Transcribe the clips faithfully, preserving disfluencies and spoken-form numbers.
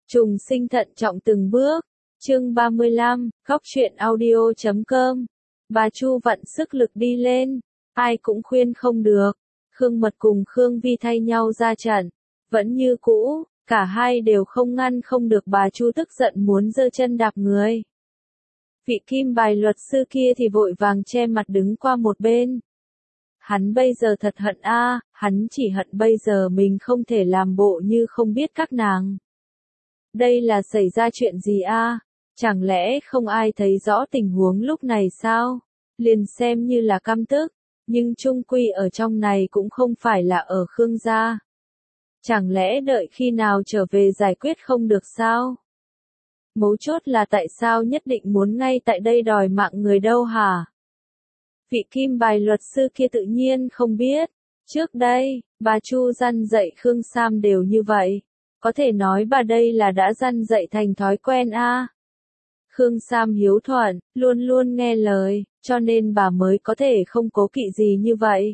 Trùng sinh thận trọng từng bước. Chương ba mươi lăm, góc truyện audio chấm com. Bà Chu vặn sức lực đi lên, ai cũng khuyên không được. Khương Mật cùng Khương Vi thay nhau ra trận, vẫn như cũ, cả hai đều không ngăn không được bà Chu tức giận muốn giơ chân đạp người. Vị kim bài luật sư kia thì vội vàng che mặt đứng qua một bên. Hắn bây giờ thật hận a, hắn chỉ hận bây giờ mình không thể làm bộ như không biết các nàng. Đây là xảy ra chuyện gì a? Chẳng lẽ không ai thấy rõ tình huống lúc này sao? Liền xem như là căm tức, nhưng chung quy ở trong này cũng không phải là ở Khương gia. Chẳng lẽ đợi khi nào trở về giải quyết không được sao? Mấu chốt là tại sao nhất định muốn ngay tại đây đòi mạng người đâu hả? Vị kim bài luật sư kia tự nhiên không biết. Trước đây, bà Chu răn dạy Khương Sam đều như vậy. Có thể nói bà đây là đã răn dạy thành thói quen a. Khương Sam hiếu thuận, luôn luôn nghe lời, cho nên bà mới có thể không cố kỵ gì như vậy.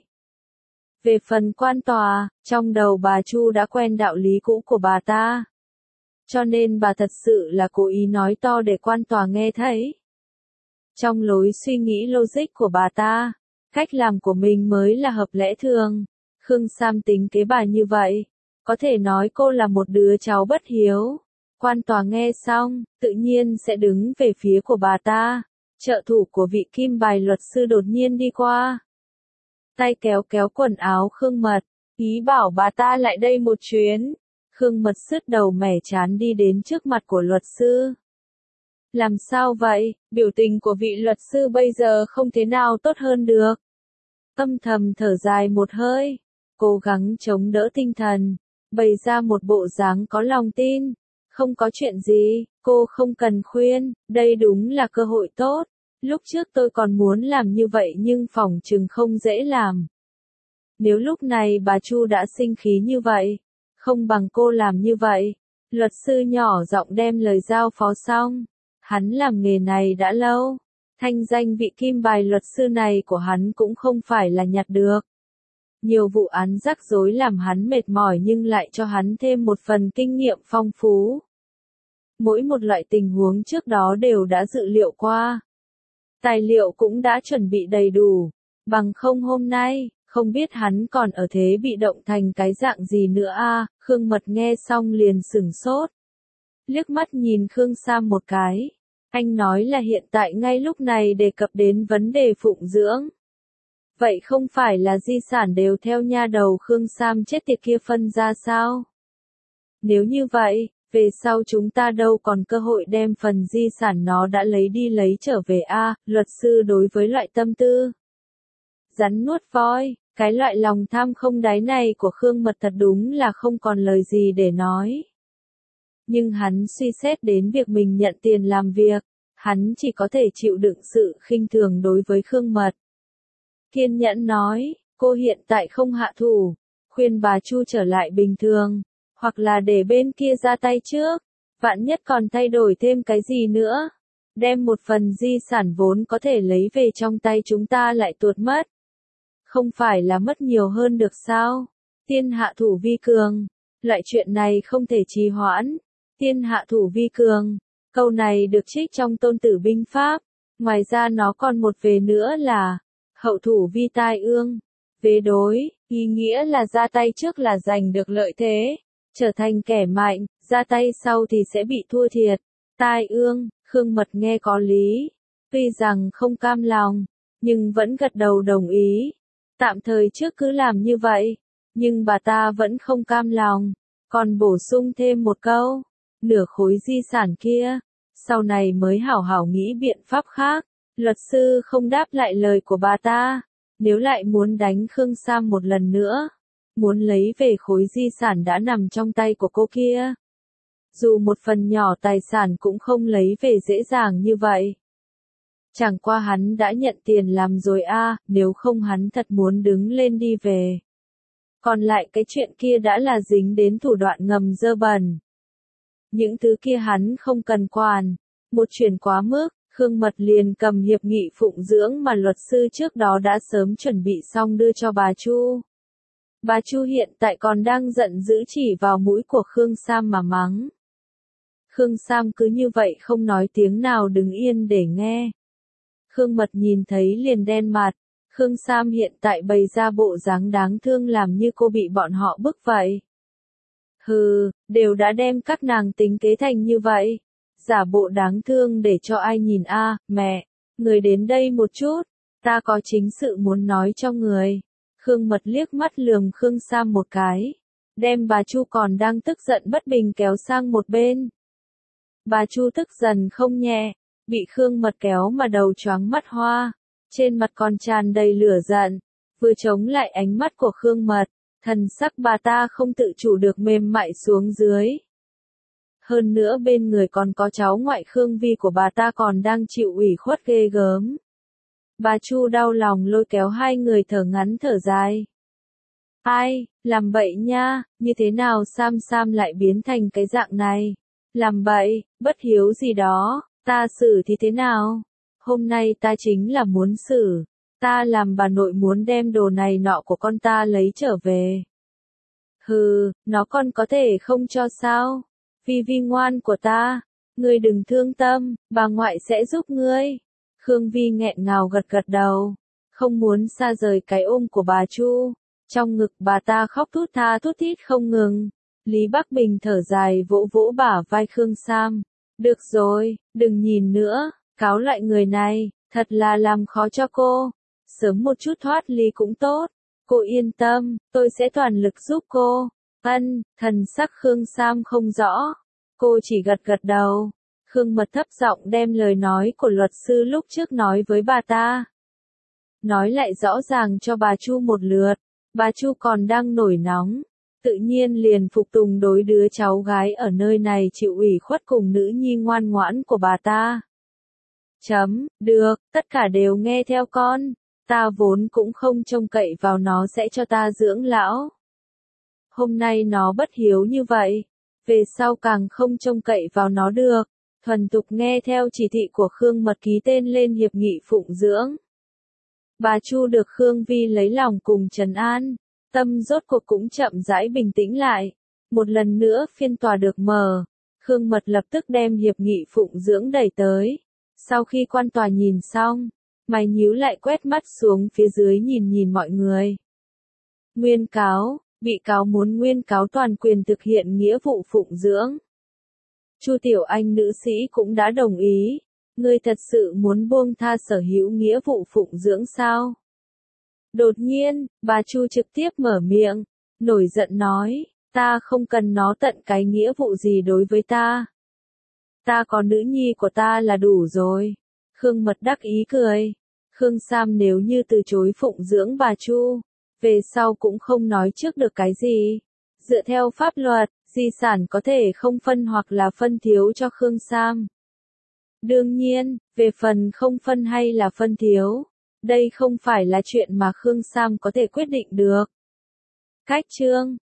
Về phần quan tòa, trong đầu bà Chu đã quen đạo lý cũ của bà ta. Cho nên bà thật sự là cố ý nói to để quan tòa nghe thấy. Trong lối suy nghĩ logic của bà ta, cách làm của mình mới là hợp lẽ thường. Khương Sam tính kế bà như vậy, có thể nói cô là một đứa cháu bất hiếu. Quan tòa nghe xong, tự nhiên sẽ đứng về phía của bà ta. Trợ thủ của vị kim bài luật sư đột nhiên đi qua. Tay kéo kéo quần áo Khương Mật, ý bảo bà ta lại đây một chuyến. Khương Mật sứt đầu mẻ chán đi đến trước mặt của luật sư. Làm sao vậy, biểu tình của vị luật sư bây giờ không thế nào tốt hơn được. Âm thầm thở dài một hơi, cố gắng chống đỡ tinh thần, bày ra một bộ dáng có lòng tin. Không có chuyện gì, cô không cần khuyên, đây đúng là cơ hội tốt. Lúc trước tôi còn muốn làm như vậy nhưng phỏng chừng không dễ làm. Nếu lúc này bà Chu đã sinh khí như vậy, không bằng cô làm như vậy. Luật sư nhỏ giọng đem lời giao phó xong. Hắn làm nghề này đã lâu. Thanh danh vị kim bài luật sư này của hắn cũng không phải là nhặt được. Nhiều vụ án rắc rối làm hắn mệt mỏi nhưng lại cho hắn thêm một phần kinh nghiệm phong phú. Mỗi một loại tình huống trước đó đều đã dự liệu qua. Tài liệu cũng đã chuẩn bị đầy đủ. Bằng không hôm nay, không biết hắn còn ở thế bị động thành cái dạng gì nữa a. Khương Mật nghe xong liền sửng sốt. Liếc mắt nhìn Khương Sam một cái. Anh nói là hiện tại ngay lúc này đề cập đến vấn đề phụng dưỡng. Vậy không phải là di sản đều theo nha đầu Khương Sam chết tiệt kia phân ra sao? Nếu như vậy, về sau chúng ta đâu còn cơ hội đem phần di sản nó đã lấy đi lấy trở về a. Luật sư đối với loại tâm tư rắn nuốt voi, cái loại lòng tham không đáy này của Khương Mật thật đúng là không còn lời gì để nói. Nhưng hắn suy xét đến việc mình nhận tiền làm việc, hắn chỉ có thể chịu đựng sự khinh thường đối với Khương Mật. Kiên nhẫn nói, cô hiện tại không hạ thủ, khuyên bà Chu trở lại bình thường, hoặc là để bên kia ra tay trước, vạn nhất còn thay đổi thêm cái gì nữa, đem một phần di sản vốn có thể lấy về trong tay chúng ta lại tuột mất. Không phải là mất nhiều hơn được sao? Tiên hạ thủ vi cường, loại chuyện này không thể trì hoãn. Tiên hạ thủ vi cường, câu này được trích trong Tôn Tử binh pháp, ngoài ra nó còn một vế nữa là hậu thủ vi tai ương. Vế đối, ý nghĩa là ra tay trước là giành được lợi thế, trở thành kẻ mạnh, ra tay sau thì sẽ bị thua thiệt. Tai ương, Khương Mật nghe có lý, tuy rằng không cam lòng, nhưng vẫn gật đầu đồng ý. Tạm thời trước cứ làm như vậy, nhưng bà ta vẫn không cam lòng, còn bổ sung thêm một câu, nửa khối di sản kia, sau này mới hảo hảo nghĩ biện pháp khác. Luật sư không đáp lại lời của bà ta, nếu lại muốn đánh Khương Sam một lần nữa, muốn lấy về khối di sản đã nằm trong tay của cô kia. Dù một phần nhỏ tài sản cũng không lấy về dễ dàng như vậy. Chẳng qua hắn đã nhận tiền làm rồi a, nếu không hắn thật muốn đứng lên đi về. Còn lại cái chuyện kia đã là dính đến thủ đoạn ngầm dơ bẩn. Những thứ kia hắn không cần quản. Một chuyện quá mức, Khương Mật liền cầm hiệp nghị phụng dưỡng mà luật sư trước đó đã sớm chuẩn bị xong đưa cho bà Chu. Bà Chu hiện tại còn đang giận dữ chỉ vào mũi của Khương Sam mà mắng. Khương Sam cứ như vậy không nói tiếng nào đứng yên để nghe. Khương Mật nhìn thấy liền đen mặt. Khương Sam hiện tại bày ra bộ dáng đáng thương làm như cô bị bọn họ bức vậy. Hừ, đều đã đem các nàng tính kế thành như vậy. Giả bộ đáng thương để cho ai nhìn a, à, mẹ, người đến đây một chút, ta có chính sự muốn nói cho người. Khương Mật liếc mắt lườm Khương Sam một cái, đem bà Chu còn đang tức giận bất bình kéo sang một bên. Bà Chu tức giận không nhẹ, bị Khương Mật kéo mà đầu choáng mắt hoa, trên mặt còn tràn đầy lửa giận, vừa chống lại ánh mắt của Khương Mật, thần sắc bà ta không tự chủ được mềm mại xuống dưới. Hơn nữa bên người còn có cháu ngoại Khương Vi của bà ta còn đang chịu ủy khuất ghê gớm. Bà Chu đau lòng lôi kéo hai người thở ngắn thở dài. Ai, làm bậy nha, như thế nào Sam Sam lại biến thành cái dạng này? Làm bậy, bất hiếu gì đó, ta xử thì thế nào? Hôm nay ta chính là muốn xử, ta làm bà nội muốn đem đồ này nọ của con ta lấy trở về. Hừ, nó còn có thể không cho sao? Vi Vi ngoan của ta, ngươi đừng thương tâm, bà ngoại sẽ giúp ngươi. Khương Vi nghẹn ngào gật gật đầu, không muốn xa rời cái ôm của bà Chu. Trong ngực bà ta khóc thút tha thút thít không ngừng. Lý Bắc Bình thở dài vỗ vỗ bả vai Khương Sam. Được rồi, đừng nhìn nữa, cáo lại người này, thật là làm khó cho cô. Sớm một chút thoát ly cũng tốt. Cô yên tâm, tôi sẽ toàn lực giúp cô. Ân, thần sắc Khương Sam không rõ. Cô chỉ gật gật đầu. Khương Mật thấp giọng đem lời nói của luật sư lúc trước nói với bà ta. Nói lại rõ ràng cho bà Chu một lượt. Bà Chu còn đang nổi nóng. Tự nhiên liền phục tùng đối đứa cháu gái ở nơi này chịu ủy khuất cùng nữ nhi ngoan ngoãn của bà ta. Chấm, được, tất cả đều nghe theo con. Ta vốn cũng không trông cậy vào nó sẽ cho ta dưỡng lão. Hôm nay nó bất hiếu như vậy, về sau càng không trông cậy vào nó được, thuần tục nghe theo chỉ thị của Khương Mật ký tên lên hiệp nghị phụng dưỡng. Bà Chu được Khương Vi lấy lòng cùng trấn an, tâm rốt cuộc cũng chậm rãi bình tĩnh lại. Một lần nữa phiên tòa được mở, Khương Mật lập tức đem hiệp nghị phụng dưỡng đẩy tới. Sau khi quan tòa nhìn xong, mày nhíu lại quét mắt xuống phía dưới nhìn nhìn mọi người. Nguyên cáo, bị cáo muốn nguyên cáo toàn quyền thực hiện nghĩa vụ phụng dưỡng. Chu Tiểu Anh nữ sĩ cũng đã đồng ý. Ngươi thật sự muốn buông tha sở hữu nghĩa vụ phụng dưỡng sao? Đột nhiên, bà Chu trực tiếp mở miệng, nổi giận nói, ta không cần nó tận cái nghĩa vụ gì đối với ta. Ta có nữ nhi của ta là đủ rồi. Khương Mật đắc ý cười. Khương Sam nếu như từ chối phụng dưỡng bà Chu, về sau cũng không nói trước được cái gì. Dựa theo pháp luật, di sản có thể không phân hoặc là phân thiếu cho Khương Sam. Đương nhiên, về phần không phân hay là phân thiếu, đây không phải là chuyện mà Khương Sam có thể quyết định được. Cách chương